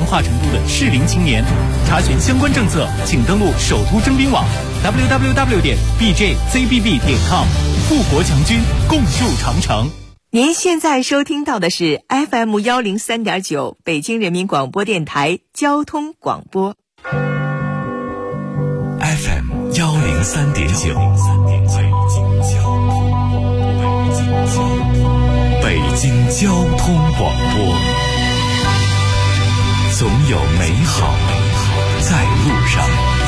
化程度的适龄青年。查询相关政策，请登录首都征兵网 www.bjzbb.com。富国强军，共筑长城。 您现在收听到的是 FM103.9 北京人民广播电台交通广播。 FM103.9 北京交通广播，总有美好在路上。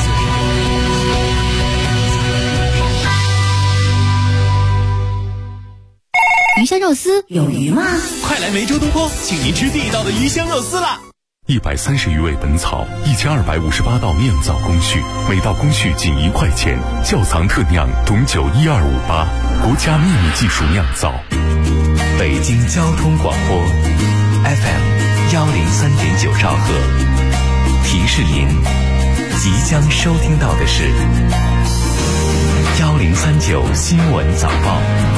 鱼香肉丝有鱼吗？ 快来梅州东坡，请您吃地道的鱼香肉丝啦 ！130余味本草，1258道酿造工序，每道工序仅1块钱。窖藏特酿董酒1258，国家秘密技术酿造。北京交通广播 FM103.9 兆赫，提示您即将收听到的是1039新闻早报。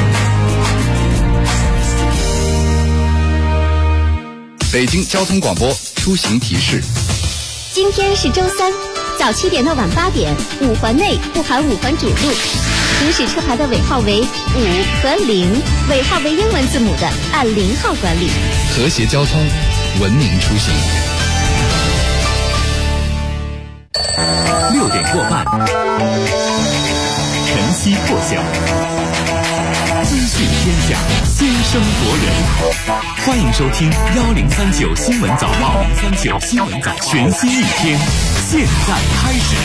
北京交通广播出行提示： 今天是周三，早7点到晚8点，5环内不含5环主路，行驶车牌的尾号为5和0，尾号为英文字母的按0号管理。 和谐交通，文明出行。 6点过半，晨曦破晓，资讯天下，先声夺人。欢迎收听1039新闻早报，1039新闻早，全新一天，现在开始。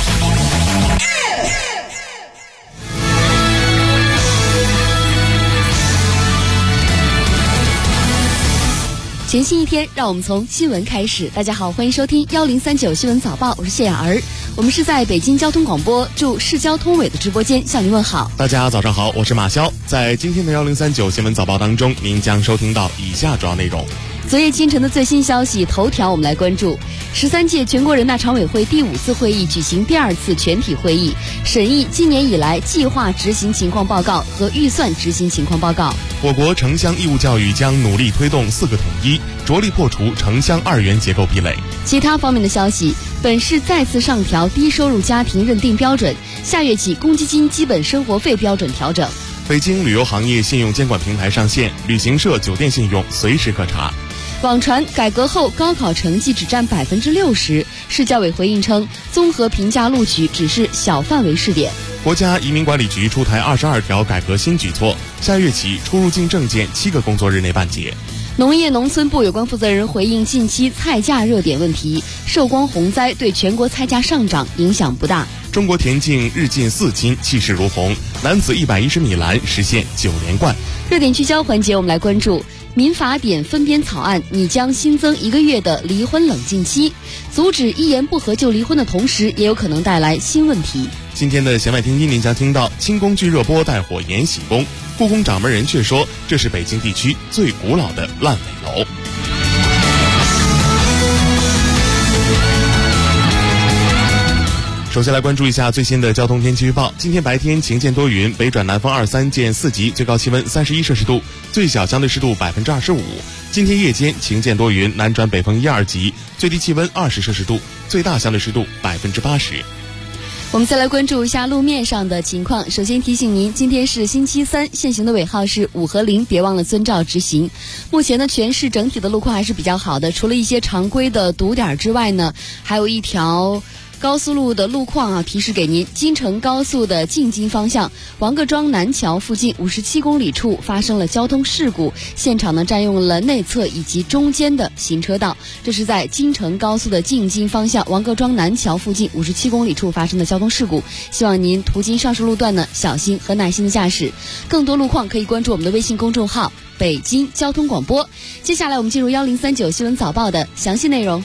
全新一天，让我们从新闻开始。大家好，欢迎收听1039新闻早报，我是谢雅儿。我们是在北京交通广播驻市交通委的直播间向您问好。 大家早上好，我是马潇。在今天的1039新闻早报当中，您将收听到以下主要内容。 昨夜今晨的最新消息头条，我们来关注13届全国人大常委会第5次会议举行第2次全体会议，审议今年以来计划执行情况报告和预算执行情况报告。 我国城乡义务教育将努力推动4个统一，着力破除城乡2元结构壁垒。 其他方面的消息，本市再次上调低收入家庭认定标准，下月起公积金基本生活费标准调整。 北京旅游行业信用监管平台上线，旅行社、酒店信用随时可查。 网传改革后高考成绩只占60%，市教委回应称，综合评价录取只是小范围试点。 国家移民管理局出台22条改革新举措，下月起出入境证件7个工作日内办结。 农业农村部有关负责人回应近期菜价热点问题，寿光洪灾对全国菜价上涨影响不大。 中国田径日进4金，气势如虹，男子110米栏实现9连冠。 热点聚焦环节，我们来关注民法典分编草案拟将新增1个月的离婚冷静期，阻止一言不合就离婚的同时，也有可能带来新问题。 今天的弦外听音，您将听到轻工具热播带火延禧宫，故宫掌门人却说这是北京地区最古老的烂尾楼。首先来关注一下最新的交通天气预报。今天白天晴间多云，北转南风23见4级，最高气温31摄氏度，最小相对湿度25%。今天夜间晴间多云，南转北风1、2级，最低气温20摄氏度，最大相对湿度80%。 我们再来关注一下路面上的情况。首先提醒您，今天是星期三，限行的尾号是5和0，别忘了遵照执行。目前呢，全市整体的路况还是比较好的，除了一些常规的堵点之外呢，还有一条高速路的路况啊，提示给您：京承高速的进京方向，王各庄南桥附近57公里处发生了交通事故，现场呢占用了内侧以及中间的行车道。这是在京承高速的进京方向，王各庄南桥附近57公里处发生的交通事故。希望您途经上述路段呢，小心和耐心的驾驶。更多路况可以关注我们的微信公众号“北京交通广播”。接下来我们进入1039新闻早报的详细内容。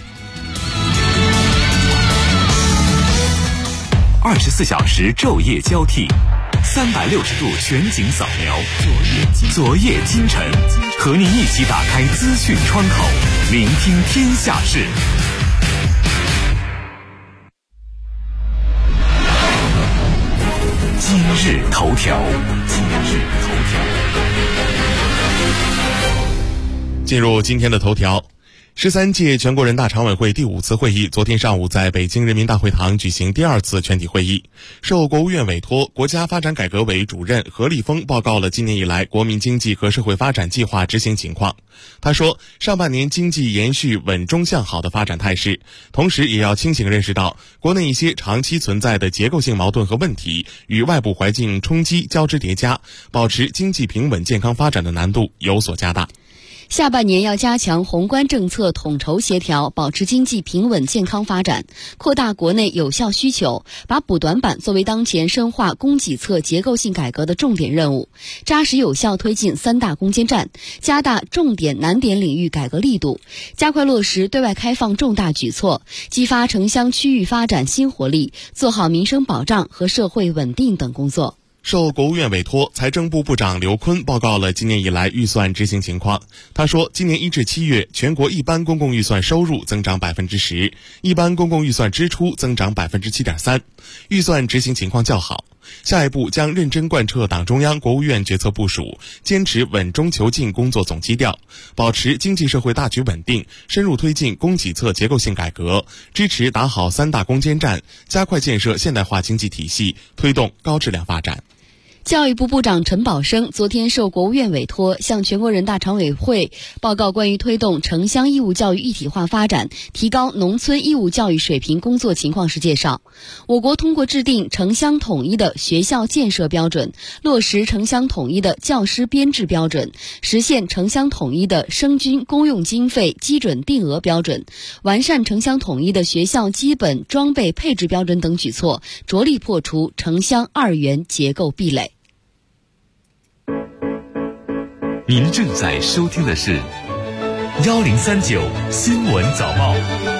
24小时昼夜交替，360度全景扫描，昨夜今晨，和您一起打开资讯窗口，聆听天下事。今日头条。 进入今天的头条。 13届全国人大常委会第5次会议昨天上午在北京人民大会堂举行第2次全体会议。受国务院委托，国家发展改革委主任何立峰报告了今年以来国民经济和社会发展计划执行情况。他说，上半年经济延续稳中向好的发展态势，同时也要清醒认识到国内一些长期存在的结构性矛盾和问题与外部环境冲击交织叠加，保持经济平稳健康发展的难度有所加大。 下半年要加强宏观政策统筹协调，保持经济平稳健康发展，扩大国内有效需求，把补短板作为当前深化供给侧结构性改革的重点任务，扎实有效推进3大攻坚战，加大重点难点领域改革力度，加快落实对外开放重大举措，激发城乡区域发展新活力，做好民生保障和社会稳定等工作。 受国务院委托，财政部部长刘昆报告了今年以来预算执行情况。他说，今年1至7月，全国一般公共预算收入增长 10%， 一般公共预算支出增长 7.3%， 预算执行情况较好。下一步将认真贯彻党中央、国务院决策部署，坚持稳中求进工作总基调，保持经济社会大局稳定，深入推进供给侧结构性改革，支持打好3大攻坚战，加快建设现代化经济体系，推动高质量发展。 教育部部长陈宝生昨天受国务院委托，向全国人大常委会报告关于推动城乡义务教育一体化发展、提高农村义务教育水平工作情况时介绍，我国通过制定城乡统一的学校建设标准，落实城乡统一的教师编制标准，实现城乡统一的生均公用经费基准定额标准，完善城乡统一的学校基本装备配置标准等举措，着力破除城乡2元结构壁垒。 您正在收听的是1039新闻早报。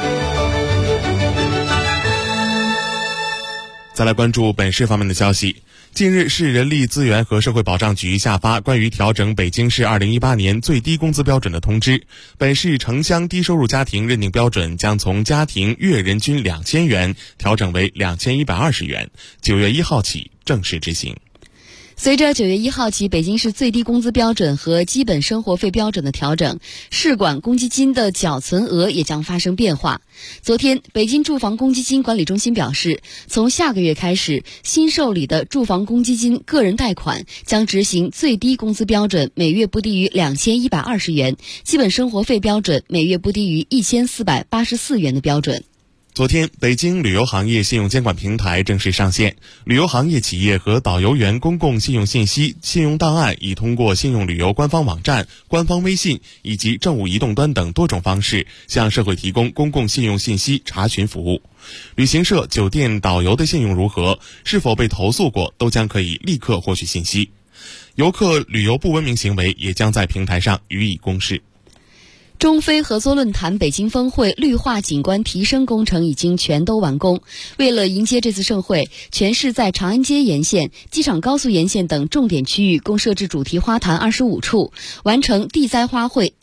再来关注本市方面的消息。近日，市人力资源和社会保障局下发关于调整北京市2018年最低工资标准的通知，本市城乡低收入家庭认定标准将从家庭月人均2000元调整为2120元，9月1号起正式执行。 随着9月1号起北京市最低工资标准和基本生活费标准的调整，市管公积金的缴存额也将发生变化。昨天，北京住房公积金管理中心表示，从下个月开始，新受理的住房公积金个人贷款将执行最低工资标准每月不低于2120元，基本生活费标准每月不低于1484元的标准。 昨天，北京旅游行业信用监管平台正式上线，旅游行业企业和导游员公共信用信息、信用档案已通过信用旅游官方网站、官方微信以及政务移动端等多种方式向社会提供公共信用信息查询服务。旅行社、酒店、导游的信用如何，是否被投诉过，都将可以立刻获取信息。游客旅游不文明行为也将在平台上予以公示。 中非合作论坛北京峰会绿化景观提升工程已经全都完工。为了迎接这次盛会，全市在长安街沿线、机场高速沿线等重点区域共设置主题花坛25处，完成地栽花卉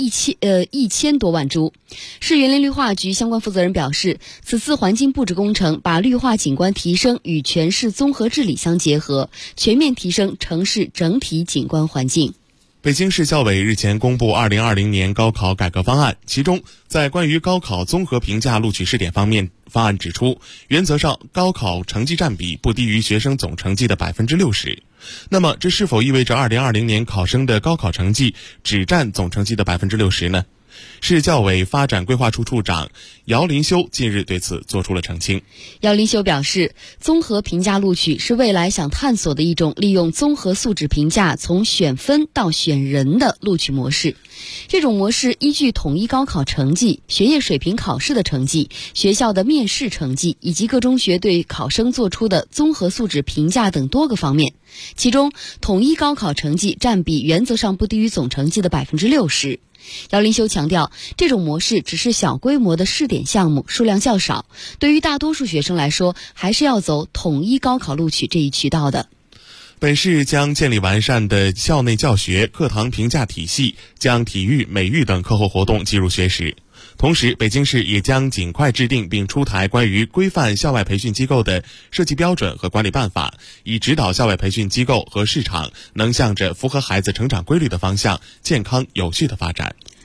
1000多万株。市园林绿化局相关负责人表示，此次环境布置工程把绿化景观提升与全市综合治理相结合，全面提升城市整体景观环境。 北京市教委日前公布2020年高考改革方案，其中在关于高考综合评价录取试点方面，方案指出，原则上高考成绩占比不低于学生总成绩的 60%。那么这是否意味着2020年考生的高考成绩只占总成绩的 60% 呢？市教委发展规划处处长姚林修近日对此做出了澄清。 姚林修表示，综合评价录取是未来想探索的一种利用综合素质评价从选分到选人的录取模式。这种模式依据统一高考成绩、学业水平考试的成绩、学校的面试成绩以及各中学对考生做出的综合素质评价等多个方面，其中统一高考成绩占比原则上不低于总成绩的 60%。姚林修强调，这种模式只是小规模的试点项目，数量较少，对于大多数学生来说，还是要走统一高考录取这一渠道的。 本市将建立完善的校内教学、课堂评价体系，将体育、美育等课后活动计入学时。同时，北京市也将尽快制定并出台关于规范校外培训机构的设计标准和管理办法，以指导校外培训机构和市场能向着符合孩子成长规律的方向健康有序的发展。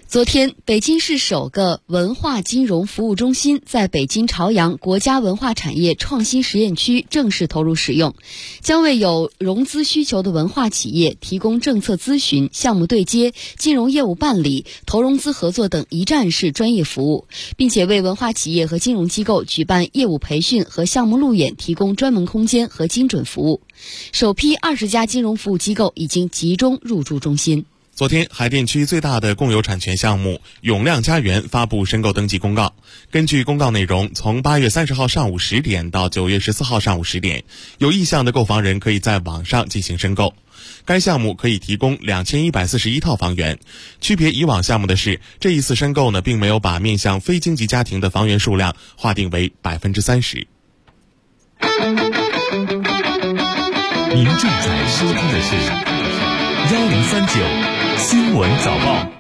昨天，北京市首个文化金融服务中心在北京朝阳国家文化产业创新实验区正式投入使用，将为有融资需求的文化企业提供政策咨询、项目对接、金融业务办理、投融资合作等一站式专业服务，并且为文化企业和金融机构举办业务培训和项目路演提供专门空间和精准服务。首批20家金融服务机构已经集中入驻中心。 昨天，海淀区最大的共有产权项目永亮家园发布申购登记公告。根据公告内容，从8月30号上午10点到9月14号上午10点，有意向的购房人可以在网上进行申购。该项目可以提供2141套房源。区别以往项目的是，这一次申购呢，并没有把面向非经济家庭的房源数量划定为30%。 您正在收听的是1039新闻早报。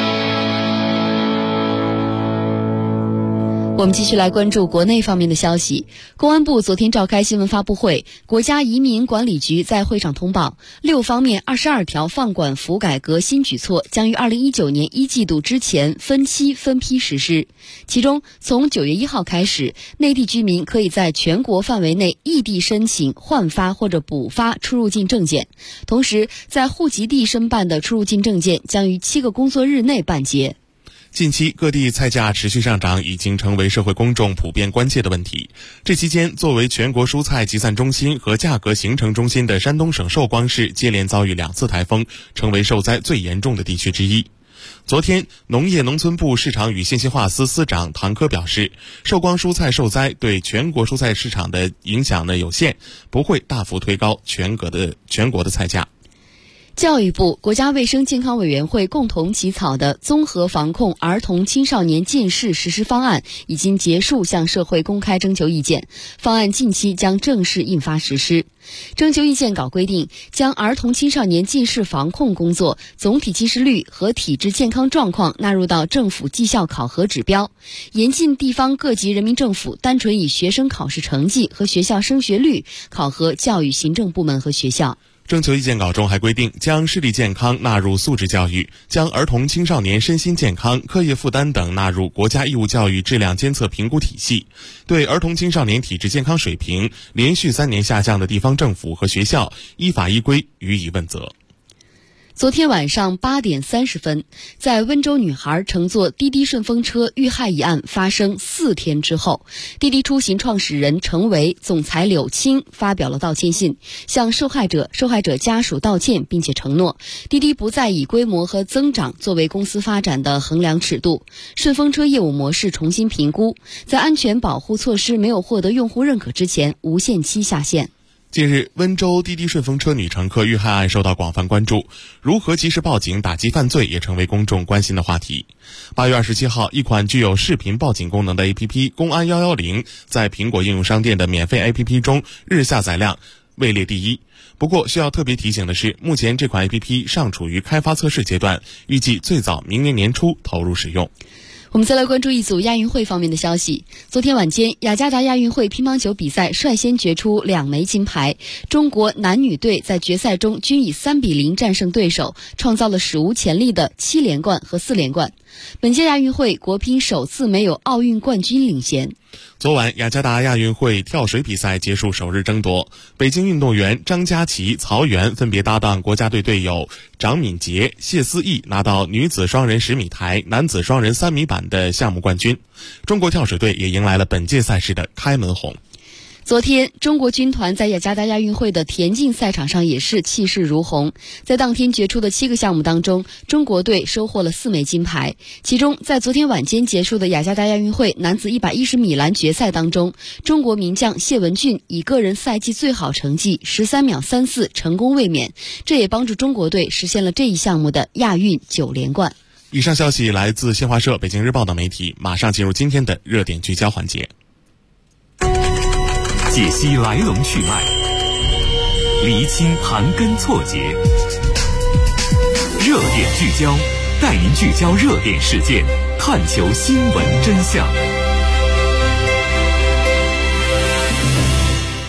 我们继续来关注国内方面的消息。公安部昨天召开新闻发布会，国家移民管理局在会上通报，6方面22条放管服改革新举措将于2019年1季度之前分期分批实施。其中，从9月1号开始，内地居民可以在全国范围内异地申请换发或者补发出入境证件，同时在户籍地申办的出入境证件将于7个工作日内办结。 近期各地菜价持续上涨，已经成为社会公众普遍关切的问题。这期间，作为全国蔬菜集散中心和价格形成中心的山东省寿光市接连遭遇2次台风，成为受灾最严重的地区之一。昨天，农业农村部市场与信息化司司长唐科表示，寿光蔬菜受灾对全国蔬菜市场的影响呢有限，不会大幅推高全国的菜价。 教育部、国家卫生健康委员会共同起草的综合防控儿童青少年近视实施方案已经结束向社会公开征求意见，方案近期将正式印发实施。征求意见稿规定，将儿童青少年近视防控工作总体近视率和体质健康状况纳入到政府绩效考核指标，严禁地方各级人民政府单纯以学生考试成绩和学校升学率考核教育行政部门和学校。 征求意见稿中还规定，将视力健康纳入素质教育，将儿童青少年身心健康、课业负担等纳入国家义务教育质量监测评估体系，对儿童青少年体质健康水平连续3年下降的地方政府和学校依法依规予以问责。 昨天晚上8点30分，在温州女孩乘坐滴滴顺风车遇害一案发生4天之后，滴滴出行创始人程维、总裁柳青发表了道歉信，向受害者家属道歉，并且承诺滴滴不再以规模和增长作为公司发展的衡量尺度，顺风车业务模式重新评估，在安全保护措施没有获得用户认可之前无限期下线。 近日，温州滴滴顺风车女乘客遇害案受到广泛关注，如何及时报警打击犯罪也成为公众关心的话题。8月27号，一款具有视频报警功能的 APP 公安110在苹果应用商店的免费 APP 中日下载量位列第1。不过需要特别提醒的是，目前这款 APP 尚处于开发测试阶段，预计最早明年年初投入使用。 我们再来关注一组亚运会方面的消息。昨天晚间，雅加达亚运会乒乓球比赛率先决出2枚金牌，中国男女队在决赛中均以3-0战胜对手，创造了史无前例的7连冠和4连冠。本届亚运会国乒首次没有奥运冠军领衔。 昨晚，雅加达亚运会跳水比赛结束首日争夺，北京运动员张家齐、曹缘分别搭档国家队队友张敏杰、谢思义，拿到女子双人10米台、男子双人3米板的项目冠军。中国跳水队也迎来了本届赛事的开门红。 昨天，中国军团在雅加达亚运会的田径赛场上也是气势如虹。在当天决出的7个项目当中，中国队收获了4枚金牌。其中，在昨天晚间结束的雅加达亚运会男子110米栏决赛当中，中国名将谢文俊以个人赛季最好成绩13秒34成功卫冕，这也帮助中国队实现了这一项目的亚运9连冠。 以上消息来自新华社、北京日报等媒体。马上进入今天的热点聚焦环节。 解析来龙去脉，厘清盘根错节，热点聚焦，带您聚焦热点事件，探求新闻真相。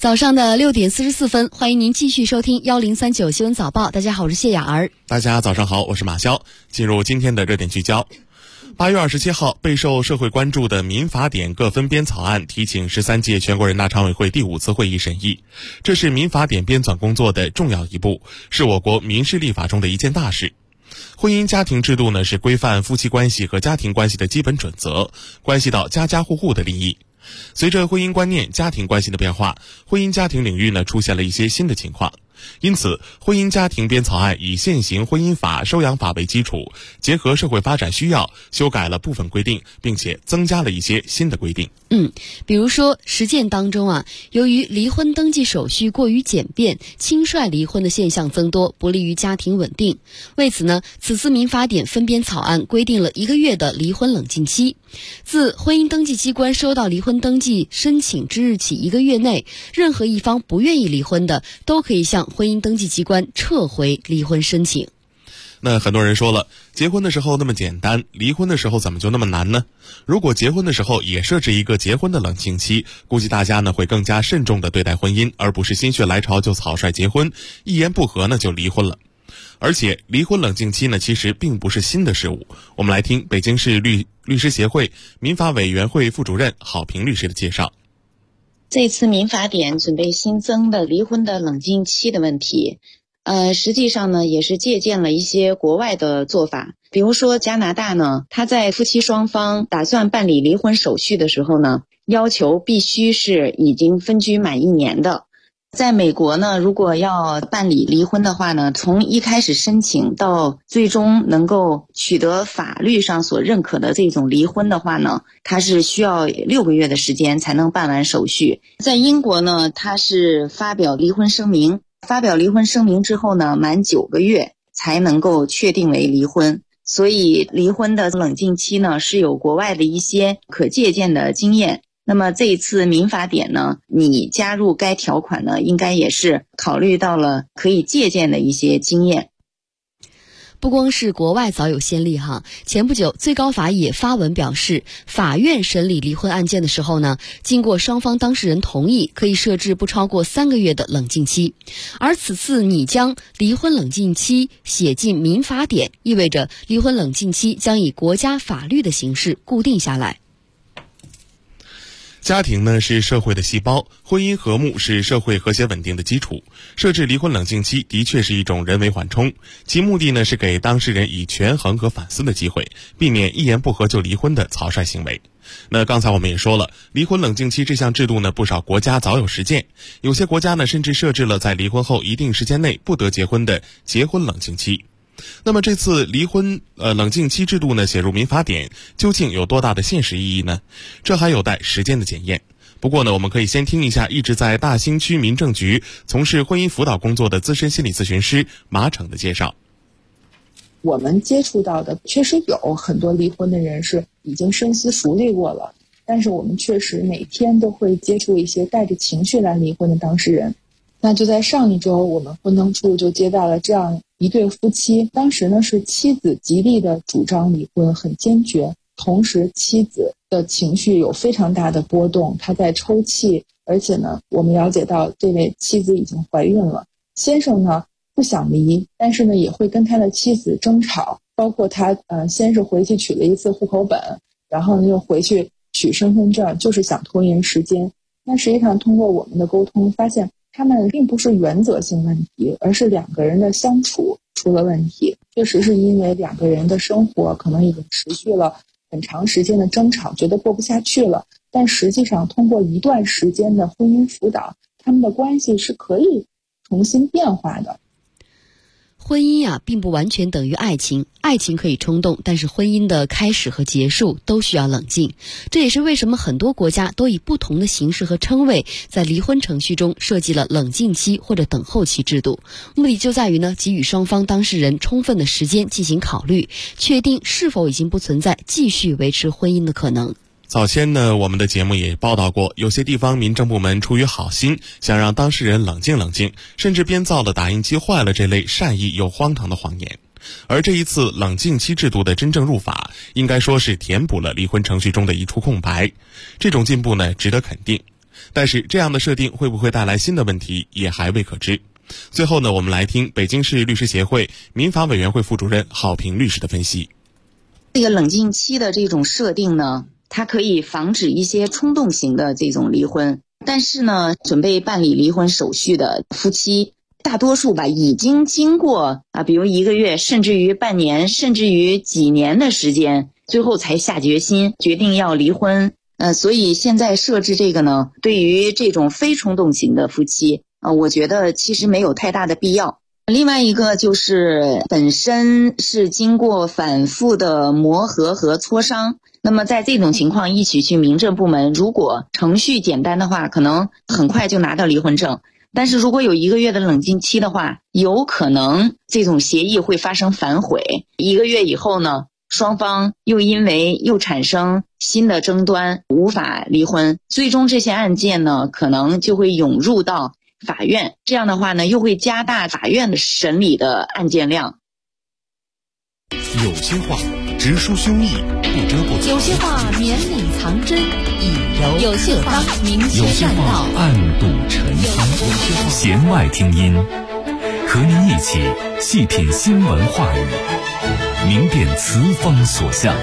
早上的6点44分，欢迎您继续收听1039新闻早报。大家好，我是谢雅儿。 大家早上好，我是马潇。进入今天的热点聚焦。8月27号，备受社会关注的民法典各分编草案提请13届全国人大常委会第5次会议审议。这是民法典编纂工作的重要一步，是我国民事立法中的一件大事。婚姻家庭制度呢，是规范夫妻关系和家庭关系的基本准则，关系到家家户户的利益。随着婚姻观念、家庭关系的变化，婚姻家庭领域呢出现了一些新的情况。因此，婚姻家庭编草案以现行婚姻法、收养法为基础，结合社会发展需要，修改了部分规定，并且增加了一些新的规定。 比如说实践当中由于离婚登记手续过于简便，轻率离婚的现象增多，不利于家庭稳定。为此呢，此次民法典分编草案规定了1个月的离婚冷静期。自婚姻登记机关收到离婚登记申请之日起1个月内，任何一方不愿意离婚的，都可以向婚姻登记机关撤回离婚申请。 那很多人说了，结婚的时候那么简单，离婚的时候怎么就那么难呢？如果结婚的时候也设置一个结婚的冷静期，估计大家呢会更加慎重地对待婚姻，而不是心血来潮就草率结婚，一言不合呢就离婚了。而且离婚冷静期呢其实并不是新的事物。我们来听北京市律师协会民法委员会副主任郝平律师的介绍。 这次民法典准备新增的离婚的冷静期的问题，实际上呢也是借鉴了一些国外的做法。比如说加拿大呢，他在夫妻双方打算办理离婚手续的时候呢，要求必须是已经分居满1年的。在美国呢，如果要办理离婚的话呢，从一开始申请到最终能够取得法律上所认可的这种离婚的话呢，它是需要6个月的时间才能办完手续。在英国呢，它是发表离婚声明之后呢，满9个月才能够确定为离婚。所以离婚的冷静期呢，是有国外的一些可借鉴的经验。那么这一次民法典呢，你加入该条款呢，应该也是考虑到了可以借鉴的一些经验。 不光是国外早有先例前不久最高法也发文表示，法院审理离婚案件的时候呢，经过双方当事人同意，可以设置不超过3个月的冷静期。而此次你将离婚冷静期写进民法典，意味着离婚冷静期将以国家法律的形式固定下来。 家庭呢是社会的细胞，婚姻和睦是社会和谐稳定的基础。设置离婚冷静期的确是一种人为缓冲，其目的呢是给当事人以权衡和反思的机会，避免一言不合就离婚的草率行为。那刚才我们也说了，离婚冷静期这项制度呢，不少国家早有实践，有些国家呢甚至设置了在离婚后一定时间内不得结婚的结婚冷静期。那么这次离婚冷静期制度呢写入民法典，究竟有多大的现实意义呢？这还有待时间的检验。不过呢，我们可以先听一下一直在大兴区民政局从事婚姻辅导工作的资深心理咨询师马骋的介绍。 我们接触到的确实有很多离婚的人是已经深思熟虑过了，但是我们确实每天都会接触一些带着情绪来离婚的当事人。那就在上一周，我们婚登处就接到了这样一对夫妻，当时呢是妻子极力的主张离婚，很坚决，同时妻子的情绪有非常大的波动，她在抽泣，而且呢我们了解到这位妻子已经怀孕了。先生呢不想离，但是呢也会跟他的妻子争吵，包括他先是回去取了一次户口本，然后呢又回去取身份证，就是想拖延时间。那实际上通过我们的沟通发现，他们并不是原则性问题，而是2个人的相处出了问题。确实是因为2个人的生活可能已经持续了很长时间的争吵，觉得过不下去了，但实际上通过一段时间的婚姻辅导，他们的关系是可以重新变化的。 婚姻并不完全等于爱情，爱情可以冲动，但是婚姻的开始和结束都需要冷静。这也是为什么很多国家都以不同的形式和称谓在离婚程序中设计了冷静期或者等候期制度，目的就在于给予双方当事人充分的时间进行考虑，确定是否已经不存在继续维持婚姻的可能。 早先呢，我们的节目也报道过，有些地方民政部门出于好心，想让当事人冷静冷静，甚至编造了打印机坏了这类善意又荒唐的谎言。而这一次冷静期制度的真正入法，应该说是填补了离婚程序中的一处空白。这种进步呢，值得肯定。 但是这样的设定会不会带来新的问题，也还未可知。最后呢，我们来听北京市律师协会民法委员会副主任郝平律师的分析。 这个冷静期的这种设定呢，它可以防止一些冲动型的这种离婚，但是呢，准备办理离婚手续的夫妻大多数吧，已经经过比如1个月，甚至于半年，甚至于几年的时间，最后才下决心决定要离婚。所以现在设置这个呢，对于这种非冲动型的夫妻我觉得其实没有太大的必要。另外一个就是本身是经过反复的磨合和磋商，那么在这种情况一起去民政部门，如果程序简单的话，可能很快就拿到离婚证。但是如果有1个月的冷静期的话，有可能这种协议会发生反悔。1个月以后呢，双方又因为又产生新的争端，无法离婚，最终这些案件呢，可能就会涌入到法院，这样的话呢，又会加大法院的审理的案件量。 有些话直抒胸臆，不遮不藏； 有些话绵里藏针，以柔有些话明学善道， 暗度陈仓。弦外听音，和您一起细品新闻话语，明辨词风所向。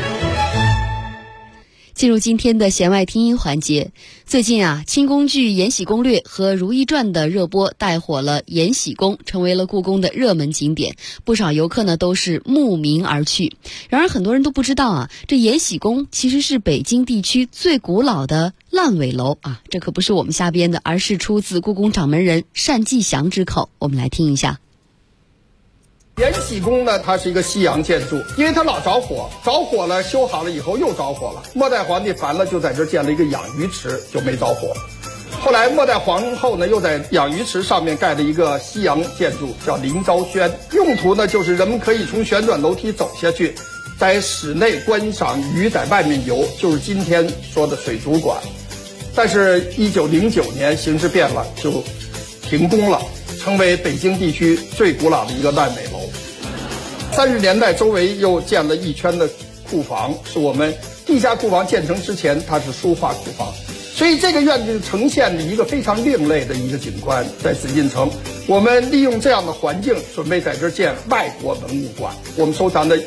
进入今天的弦外听音环节。最近清宫剧《延禧攻略》和《如懿传》的热播带火了延禧宫，成为了故宫的热门景点，不少游客呢都是慕名而去。然而很多人都不知道这延禧宫其实是北京地区最古老的烂尾楼这可不是我们瞎编的，而是出自故宫掌门人单霁翔之口。我们来听一下。 延禧宫呢，它是一个西洋建筑，因为它老着火，着火了修好了以后又着火了。末代皇帝烦了，就在这建了一个养鱼池，就没着火。后来末代皇后呢，又在养鱼池上面盖了一个西洋建筑，叫临昭轩，用途呢就是人们可以从旋转楼梯走下去，在室内观赏鱼在外面游，就是今天说的水族馆。但是1909年形势变了，就停工了，成为北京地区最古老的一个烂尾楼。30年代周围又建了一圈的库房，是我们地下库房建成之前它是书画库房，所以这个院子呈现了一个非常另类的一个景观。在紫禁城，我们利用这样的环境，准备在这儿建外国文物馆，我们收藏的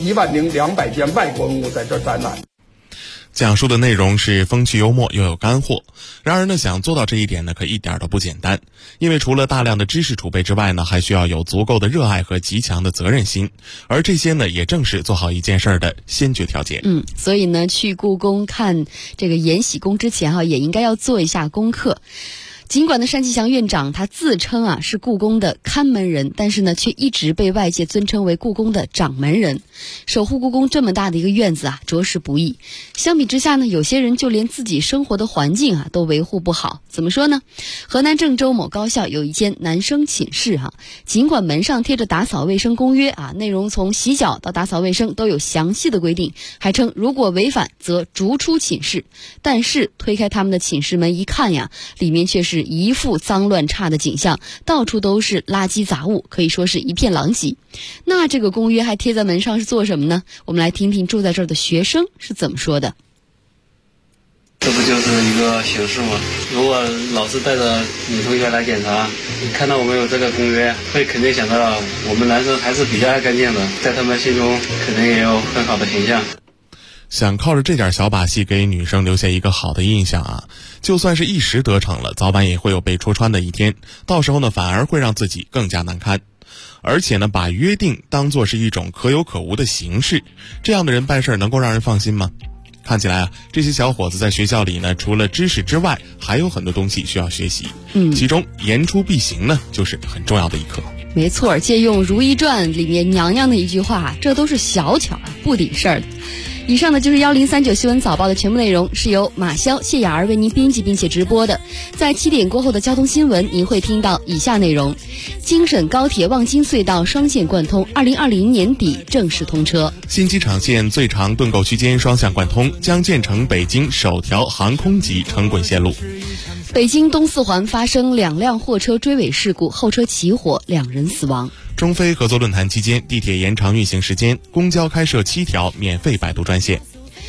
10200件外国文物在这儿展览。 讲述的内容是风趣幽默又有干货，然而呢，想做到这一点呢，可一点都不简单。因为除了大量的知识储备之外呢，还需要有足够的热爱和极强的责任心，而这些呢，也正是做好一件事的先决条件。 所以呢，去故宫看这个延禧宫之前也应该要做一下功课。尽管呢，单霁翔院长他自称是故宫的看门人，但是呢，却一直被外界尊称为故宫的掌门人。守护故宫这么大的一个院子着实不易。相比之下呢，有些人就连自己生活的环境都维护不好。怎么说呢？河南郑州某高校有一间男生寝室尽管门上贴着打扫卫生公约内容从洗脚到打扫卫生都有详细的规定，还称如果违反则逐出寝室。但是推开他们的寝室门一看里面却是一副脏乱差的景象，到处都是垃圾杂物，可以说是一片狼藉。那这个公约还贴在门上是做什么呢？我们来听听住在这儿的学生是怎么说的。 这不就是一个形式吗？如果老师带着女同学来检查，看到我们有这个公约，会肯定想到我们男生还是比较爱干净的，在他们心中肯定也有很好的形象。 想靠着这点小把戏给女生留下一个好的印象就算是一时得逞了，早晚也会有被戳穿的一天，到时候呢，反而会让自己更加难堪。而且呢，把约定当作是一种可有可无的形式，这样的人办事能够让人放心吗？看起来这些小伙子在学校里呢，除了知识之外，还有很多东西需要学习。其中言出必行呢，就是很重要的一课。 没错，借用《如懿传》里面娘娘的一句话，这都是小巧不顶事儿的。以上呢就是1039新闻早报的全部内容，是由马潇、谢雅儿为您编辑并且直播的。在7点过后的交通新闻，您会听到以下内容：京沈高铁望京隧道双线贯通，2020年底正式通车； 新机场线最长盾构区间双向贯通，将建成北京首条航空级成轨线路。 北京东四环发生2辆货车追尾事故，后车起火，2人死亡。 中非合作论坛期间，地铁延长运行时间，公交开设7条免费摆渡专线。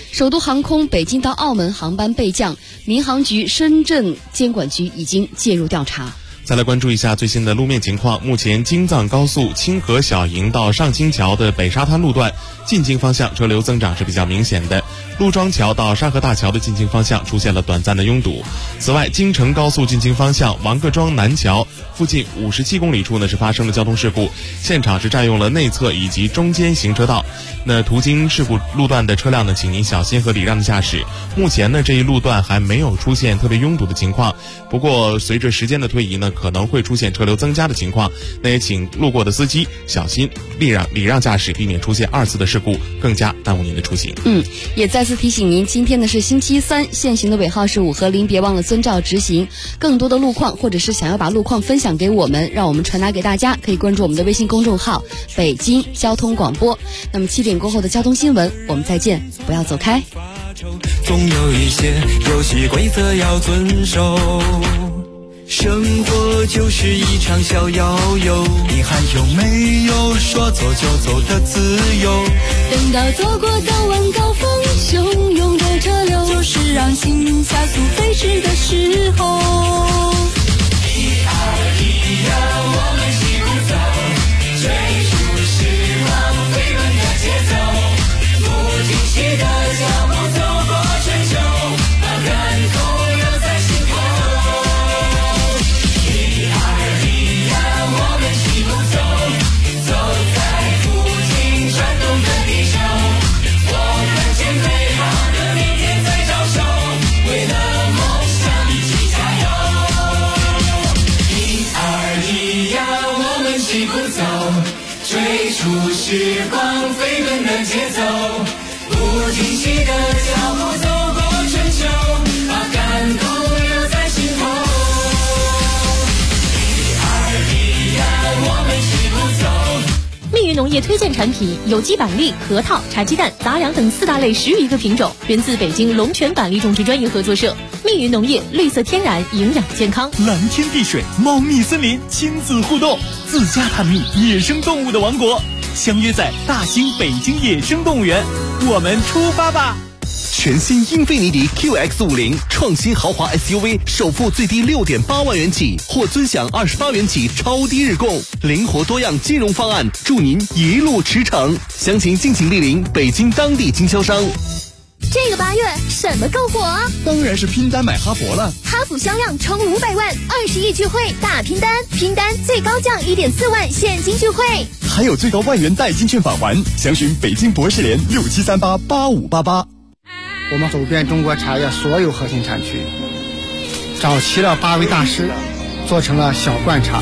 首都航空北京到澳门航班备降，民航局、深圳监管局已经介入调查。 再来关注一下最新的路面情况。目前京藏高速清河小营到上清桥的北沙滩路段进京方向车流增长是比较明显的，陆庄桥到沙河大桥的进京方向出现了短暂的拥堵。此外，京承高速进京方向王各庄南桥附近57公里处呢是发生了交通事故，现场是占用了内侧以及中间行车道。那途经事故路段的车辆呢，请您小心和礼让的驾驶。目前呢，这一路段还没有出现特别拥堵的情况，不过随着时间的推移呢，可能会出现车流增加的情况，那也请路过的司机小心礼让驾驶，避免出现2次的事故，更加耽误您的出行。 也再次提醒您，今天呢是星期三，限行的尾号是5和0，别忘了遵照执行。更多的路况或者是想要把路况分享给我们，让我们传达给大家，可以关注我们的微信公众号北京交通广播。那么7点过后的交通新闻我们再见，不要走开。 总有一些游戏规则要遵守，生活就是一场小摇游，你还有没有说走就走的自由？ 等到走过早晚高峰，汹涌的车流，就是让心加速飞驰的时候。1、2、1呀，我们齐鼓走，追逐时光飞奔的节奏，不停息的脚步走过春秋，把感动留在心头。追逐时光飞奔的节奏，不停息的脚步走过春秋，把感动留在心头。1、2、1呀，我们齐鼓走。 密云农业推荐产品有机板栗、核桃、茶鸡蛋、杂粮等4大类10余个品种，源自北京龙泉板栗种植专业合作社。密云农业，绿色天然，营养健康。 蓝天碧水，茂密森林，亲子互动，自家探秘野生动物的王国，相约在大兴北京野生动物园，我们出发吧！ 全新英菲尼迪 QX50 创新豪华 SUV， 首付最低6.8万元起，或尊享28元起超低日供，灵活多样金融方案，祝您一路驰骋。详情敬请莅临北京当地经销商。 这个8月什么够火？ 当然是拼单买哈佛了。 哈弗销量冲500万，20亿聚会大拼单，拼单最高降1.4万现金聚会， 还有最高1万元代金券返还。详询北京博士联67388588。 我们走遍中国茶叶所有核心产区，找齐了8位大师，做成了小罐茶。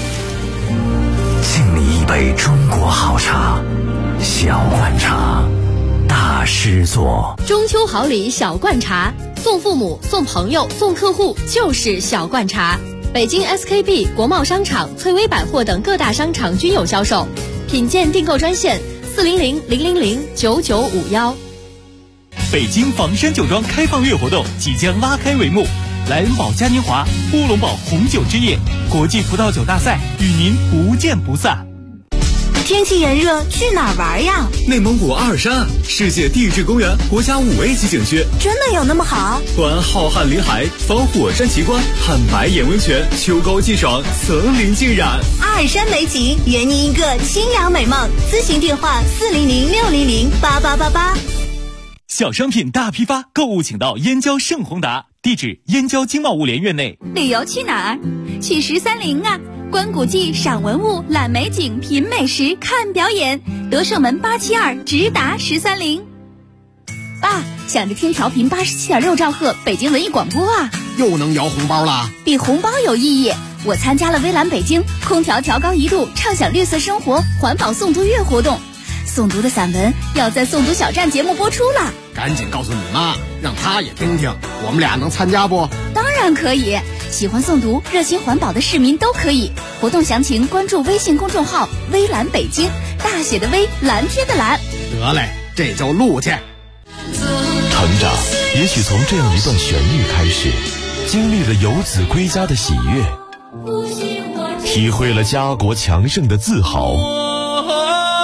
敬你一杯中国好茶，小罐茶。大师座中秋好礼小罐茶，送父母、送朋友、送客户就是小罐茶。北京 SKB、国贸商场、翠微百货等各大商场均有销售。品鉴订购专线400-000-9951。 北京房山酒庄开放月活动即将拉开帷幕，莱恩堡嘉年华、乌龙堡红酒之夜、国际葡萄酒大赛与您不见不散。 天气炎热，去哪儿玩呀？ 内蒙古阿尔山世界地质公园国家5A 级景区， 真的有那么好？ 观浩瀚林海，访火山奇观，看白眼温泉，秋高气爽，层林尽染。 阿尔山美景，圆您一个清凉美梦。咨询电话400-600-8888。 小商品大批发，购物请到燕郊盛宏达，地址燕郊经贸物联院内。 旅游去哪儿？去130啊！观古迹、赏文物、览美景、品美食、看表演，德胜门872直达130。爸，想着听调频87.6兆赫北京文艺广播啊！ 又能摇红包了？ 比红包有意义。我参加了微蓝北京空调调高1度，畅享绿色生活环保诵读月活动。诵读的散文要在诵读小站节目播出了， 赶紧告诉你妈，让她也听听。我们俩能参加不？ 当然可以，喜欢诵读、热心环保的市民都可以。活动详情关注微信公众号“微蓝北京”，大写的微，蓝天的蓝。 得嘞，这就录去。 成长也许从这样一段旋律开始，经历了游子归家的喜悦，体会了家国强盛的自豪。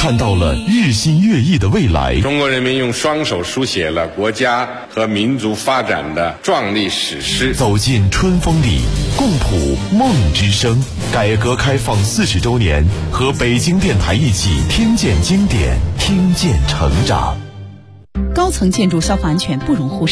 看到了日新月异的未来。 中国人民用双手书写了国家和民族发展的壮丽史诗。 走进春风里，共谱梦之声。改革开放40周年，和北京电台一起听见经典，听见成长。 高层建筑消防安全不容忽视。